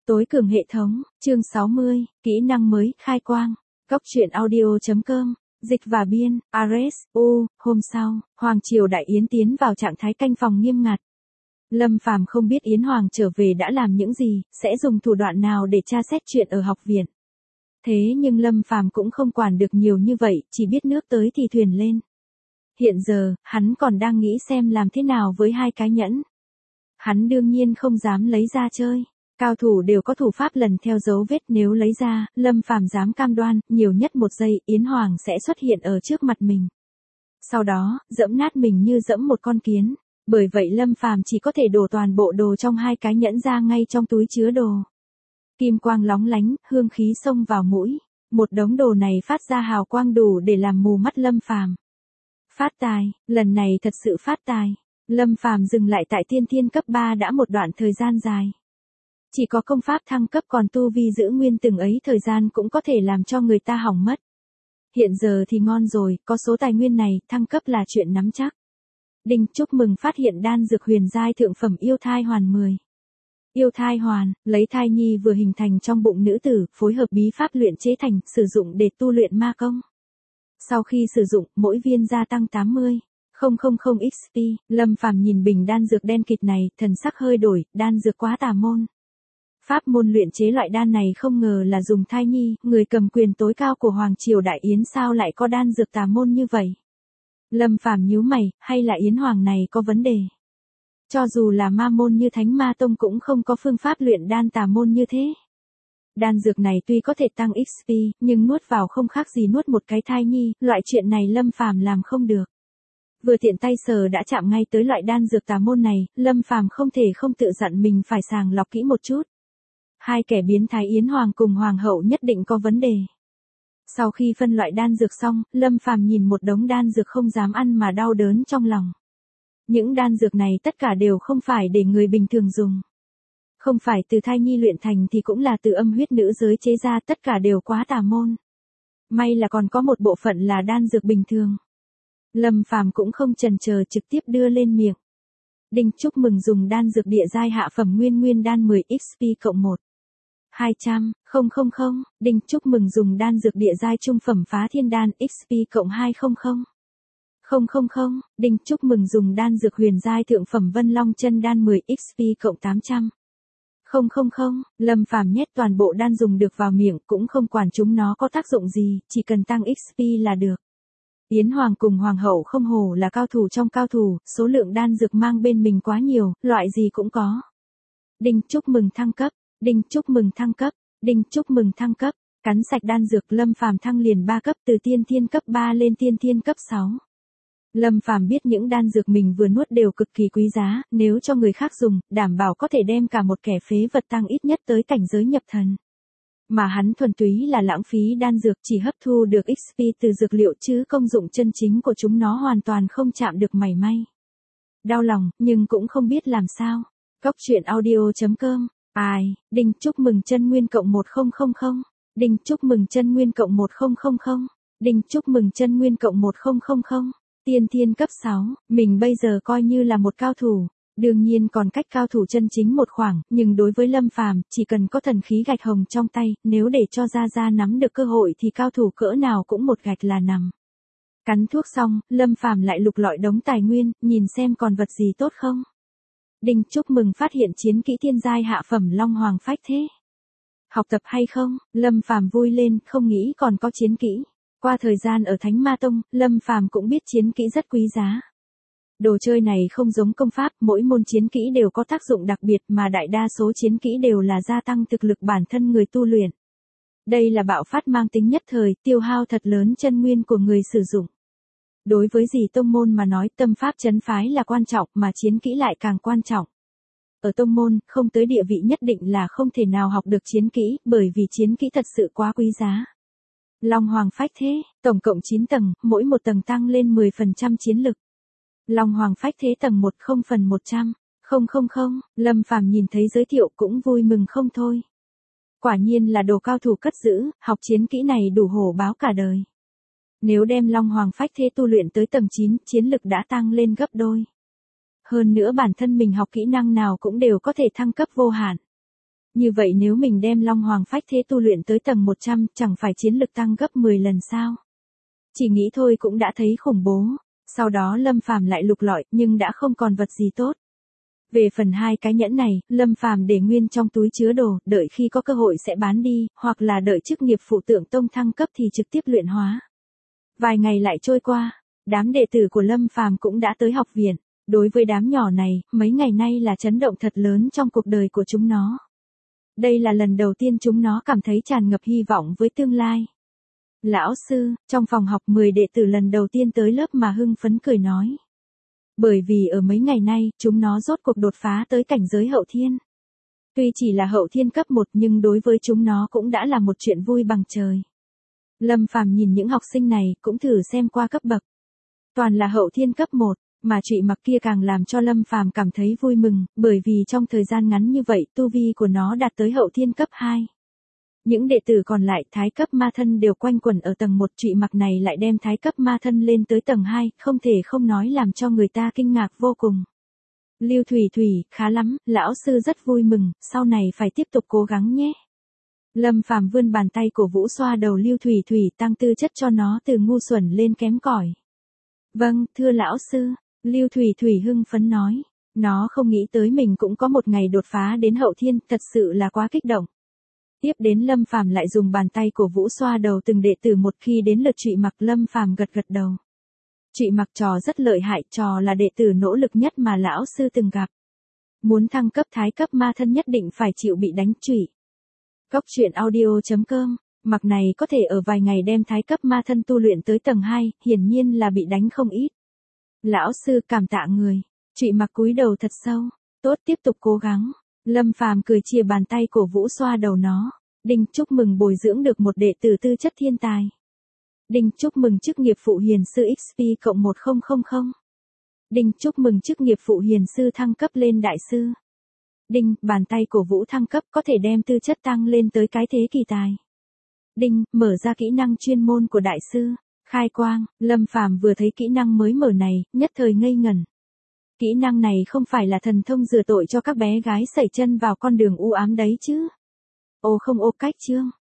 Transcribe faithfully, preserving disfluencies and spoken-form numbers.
Tối cường hệ thống, chương sáu mươi, kỹ năng mới, khai quang. Góc truyện audio.com, dịch và biên, Ares, U, hôm sau, Hoàng Triều Đại Yến tiến vào trạng thái canh phòng nghiêm ngặt. Lâm Phàm không biết Yến Hoàng trở về đã làm những gì, sẽ dùng thủ đoạn nào để tra xét chuyện ở học viện. Thế nhưng Lâm Phàm cũng không quản được nhiều như vậy, chỉ biết nước tới thì thuyền lên. Hiện giờ, hắn còn đang nghĩ xem làm thế nào với hai cái nhẫn. Hắn đương nhiên không dám lấy ra chơi. Cao thủ đều có thủ pháp lần theo dấu vết, nếu lấy ra, Lâm Phàm dám cam đoan, nhiều nhất một giây, Yến Hoàng sẽ xuất hiện ở trước mặt mình. Sau đó, dẫm nát mình như dẫm một con kiến. Bởi vậy Lâm Phàm chỉ có thể đổ toàn bộ đồ trong hai cái nhẫn ra ngay trong túi chứa đồ. Kim quang lóng lánh, hương khí xông vào mũi. Một đống đồ này phát ra hào quang đủ để làm mù mắt Lâm Phàm. Phát tài, lần này thật sự phát tài. Lâm Phàm dừng lại tại tiên thiên cấp ba đã một đoạn thời gian dài. Chỉ có công pháp thăng cấp, còn tu vi giữ nguyên từng ấy thời gian cũng có thể làm cho người ta hỏng mất. Hiện giờ thì ngon rồi, có số tài nguyên này, thăng cấp là chuyện nắm chắc. Đinh, chúc mừng phát hiện đan dược huyền giai thượng phẩm yêu thai hoàn mười. Yêu thai hoàn, lấy thai nhi vừa hình thành trong bụng nữ tử, phối hợp bí pháp luyện chế thành, sử dụng để tu luyện ma công. Sau khi sử dụng, mỗi viên gia tăng tám mươi nghìn ích pê, Lâm Phàm nhìn bình đan dược đen kịt này, thần sắc hơi đổi, đan dược quá tà môn. Pháp môn luyện chế loại đan này không ngờ là dùng thai nhi, người cầm quyền tối cao của Hoàng Triều Đại Yến sao lại có đan dược tà môn như vậy. Lâm Phàm nhíu mày, hay là Yến Hoàng này có vấn đề. Cho dù là ma môn như Thánh Ma Tông cũng không có phương pháp luyện đan tà môn như thế. Đan dược này tuy có thể tăng ích pê, nhưng nuốt vào không khác gì nuốt một cái thai nhi, loại chuyện này Lâm Phàm làm không được. Vừa tiện tay sờ đã chạm ngay tới loại đan dược tà môn này, Lâm Phàm không thể không tự dặn mình phải sàng lọc kỹ một chút. Hai kẻ biến thái Yến Hoàng cùng Hoàng hậu nhất định có vấn đề. Sau khi phân loại đan dược xong, Lâm Phàm nhìn một đống đan dược không dám ăn mà đau đớn trong lòng. Những đan dược này tất cả đều không phải để người bình thường dùng. Không phải từ thai nhi luyện thành thì cũng là từ âm huyết nữ giới chế ra, tất cả đều quá tà môn. May là còn có một bộ phận là đan dược bình thường. Lâm Phàm cũng không chần chờ trực tiếp đưa lên miệng. Đinh, chúc mừng dùng đan dược địa giai hạ phẩm nguyên nguyên đan mười ích pê cộng một. hai trăm, không không không, Đinh, chúc mừng dùng đan dược địa giai trung phẩm phá thiên đan ích pê cộng hai trăm. không không không, Đinh, chúc mừng dùng đan dược huyền giai thượng phẩm vân long chân đan mười ích pê cộng tám trăm. không không không, Lâm Phàm nhét toàn bộ đan dùng được vào miệng, cũng không quản chúng nó có tác dụng gì, chỉ cần tăng ích pê là được. Yến Hoàng cùng Hoàng hậu không hổ là cao thủ trong cao thủ, số lượng đan dược mang bên mình quá nhiều, loại gì cũng có. Đinh, chúc mừng thăng cấp. Đinh, chúc mừng thăng cấp. Đinh, chúc mừng thăng cấp. Cắn sạch đan dược, Lâm Phàm thăng liền ba cấp, từ tiên thiên cấp ba lên tiên thiên cấp sáu. Lâm Phàm biết những đan dược mình vừa nuốt đều cực kỳ quý giá, nếu cho người khác dùng, đảm bảo có thể đem cả một kẻ phế vật tăng ít nhất tới cảnh giới nhập thần. Mà hắn thuần túy là lãng phí đan dược, chỉ hấp thu được ích pê từ dược liệu chứ công dụng chân chính của chúng nó hoàn toàn không chạm được mảy may. Đau lòng, nhưng cũng không biết làm sao. Góc truyện audio.com. Ai, Đinh, chúc mừng chân nguyên cộng một nghìn. Đinh, chúc mừng chân nguyên cộng một nghìn. Đinh, chúc mừng chân nguyên cộng một nghìn. Tiên thiên cấp sáu, mình bây giờ coi như là một cao thủ. Đương nhiên còn cách cao thủ chân chính một khoảng, nhưng đối với Lâm Phàm, chỉ cần có thần khí gạch hồng trong tay, nếu để cho Gia Gia nắm được cơ hội thì cao thủ cỡ nào cũng một gạch là nằm. Cắn thuốc xong, Lâm Phàm lại lục lọi đống tài nguyên, nhìn xem còn vật gì tốt không. Đinh, chúc mừng phát hiện chiến kỹ thiên giai hạ phẩm Long Hoàng Phách Thế. Học tập hay không? Lâm Phàm vui lên, không nghĩ còn có chiến kỹ. Qua thời gian ở Thánh Ma Tông, Lâm Phàm cũng biết chiến kỹ rất quý giá. Đồ chơi này không giống công pháp, mỗi môn chiến kỹ đều có tác dụng đặc biệt, mà đại đa số chiến kỹ đều là gia tăng thực lực bản thân người tu luyện. Đây là bạo phát mang tính nhất thời, tiêu hao thật lớn chân nguyên của người sử dụng. Đối với dì tông môn mà nói, tâm pháp trấn phái là quan trọng, mà chiến kỹ lại càng quan trọng. Ở tông môn, không tới địa vị nhất định là không thể nào học được chiến kỹ, bởi vì chiến kỹ thật sự quá quý giá. Long Hoàng Phách Thế, tổng cộng chín tầng, mỗi một tầng tăng lên mười phần trăm chiến lực. Long Hoàng Phách Thế tầng một không phần một trăm. không không không, Lâm Phàm nhìn thấy giới thiệu cũng vui mừng không thôi. Quả nhiên là đồ cao thủ cất giữ, học chiến kỹ này đủ hổ báo cả đời. Nếu đem Long Hoàng Phách Thế tu luyện tới tầng chín, chiến lực đã tăng lên gấp đôi. Hơn nữa bản thân mình học kỹ năng nào cũng đều có thể thăng cấp vô hạn. Như vậy nếu mình đem Long Hoàng Phách Thế tu luyện tới tầng một trăm, chẳng phải chiến lực tăng gấp mười lần sao? Chỉ nghĩ thôi cũng đã thấy khủng bố. Sau đó Lâm Phàm lại lục lọi, nhưng đã không còn vật gì tốt. Về phần hai cái nhẫn này, Lâm Phàm để nguyên trong túi chứa đồ, đợi khi có cơ hội sẽ bán đi, hoặc là đợi chức nghiệp phụ tượng tông thăng cấp thì trực tiếp luyện hóa. Vài ngày lại trôi qua, đám đệ tử của Lâm Phàm cũng đã tới học viện. Đối với đám nhỏ này, mấy ngày nay là chấn động thật lớn trong cuộc đời của chúng nó. Đây là lần đầu tiên chúng nó cảm thấy tràn ngập hy vọng với tương lai. Lão sư, trong phòng học mười đệ tử lần đầu tiên tới lớp mà hưng phấn cười nói. Bởi vì ở mấy ngày nay, chúng nó rốt cuộc đột phá tới cảnh giới hậu thiên. Tuy chỉ là hậu thiên cấp một nhưng đối với chúng nó cũng đã là một chuyện vui bằng trời. Lâm Phàm nhìn những học sinh này cũng thử xem qua cấp bậc. Toàn là hậu thiên cấp một, mà Trụy Mặc kia càng làm cho Lâm Phàm cảm thấy vui mừng, bởi vì trong thời gian ngắn như vậy tu vi của nó đạt tới hậu thiên cấp hai. Những đệ tử còn lại thái cấp ma thân đều quanh quẩn ở tầng một, Trụy Mặc này lại đem thái cấp ma thân lên tới tầng hai, không thể không nói làm cho người ta kinh ngạc vô cùng. Lưu Thủy Thủy, khá lắm, lão sư rất vui mừng, sau này phải tiếp tục cố gắng nhé. Lâm Phàm vươn bàn tay cổ vũ xoa đầu Lưu Thủy Thủy, tăng tư chất cho nó từ ngu xuẩn lên kém cỏi. Vâng, thưa lão sư, Lưu Thủy Thủy hưng phấn nói, nó không nghĩ tới mình cũng có một ngày đột phá đến hậu thiên, thật sự là quá kích động. Tiếp đến Lâm Phàm lại dùng bàn tay cổ vũ xoa đầu từng đệ tử một, khi đến lượt Trụy Mặc Lâm Phàm gật gật đầu. Trụy Mặc trò rất lợi hại, trò là đệ tử nỗ lực nhất mà lão sư từng gặp. Muốn thăng cấp thái cấp ma thân nhất định phải chịu bị đánh trụy. Cốc truyện audio chấm com, Mặc này có thể ở vài ngày đem thái cấp ma thân tu luyện tới tầng hai, hiển nhiên là bị đánh không ít. Lão sư cảm tạ người. Trụy Mặc cúi đầu thật sâu. Tốt, tiếp tục cố gắng. Lâm Phàm cười chia bàn tay cổ vũ xoa đầu nó. Đinh, chúc mừng bồi dưỡng được một đệ tử tư chất thiên tài. Đinh, chúc mừng chức nghiệp phụ hiền sư ích pê cộng một nghìn. Đinh, chúc mừng chức nghiệp phụ hiền sư thăng cấp lên đại sư. Đinh, bàn tay cổ vũ thăng cấp có thể đem tư chất tăng lên tới cái thế kỳ tài. Đinh, mở ra kỹ năng chuyên môn của đại sư. Khai quang, Lâm Phàm vừa thấy kỹ năng mới mở này, nhất thời ngây ngẩn. Kỹ năng này không phải là thần thông rửa tội cho các bé gái sẩy chân vào con đường u ám đấy chứ? Ô không ô cách chương.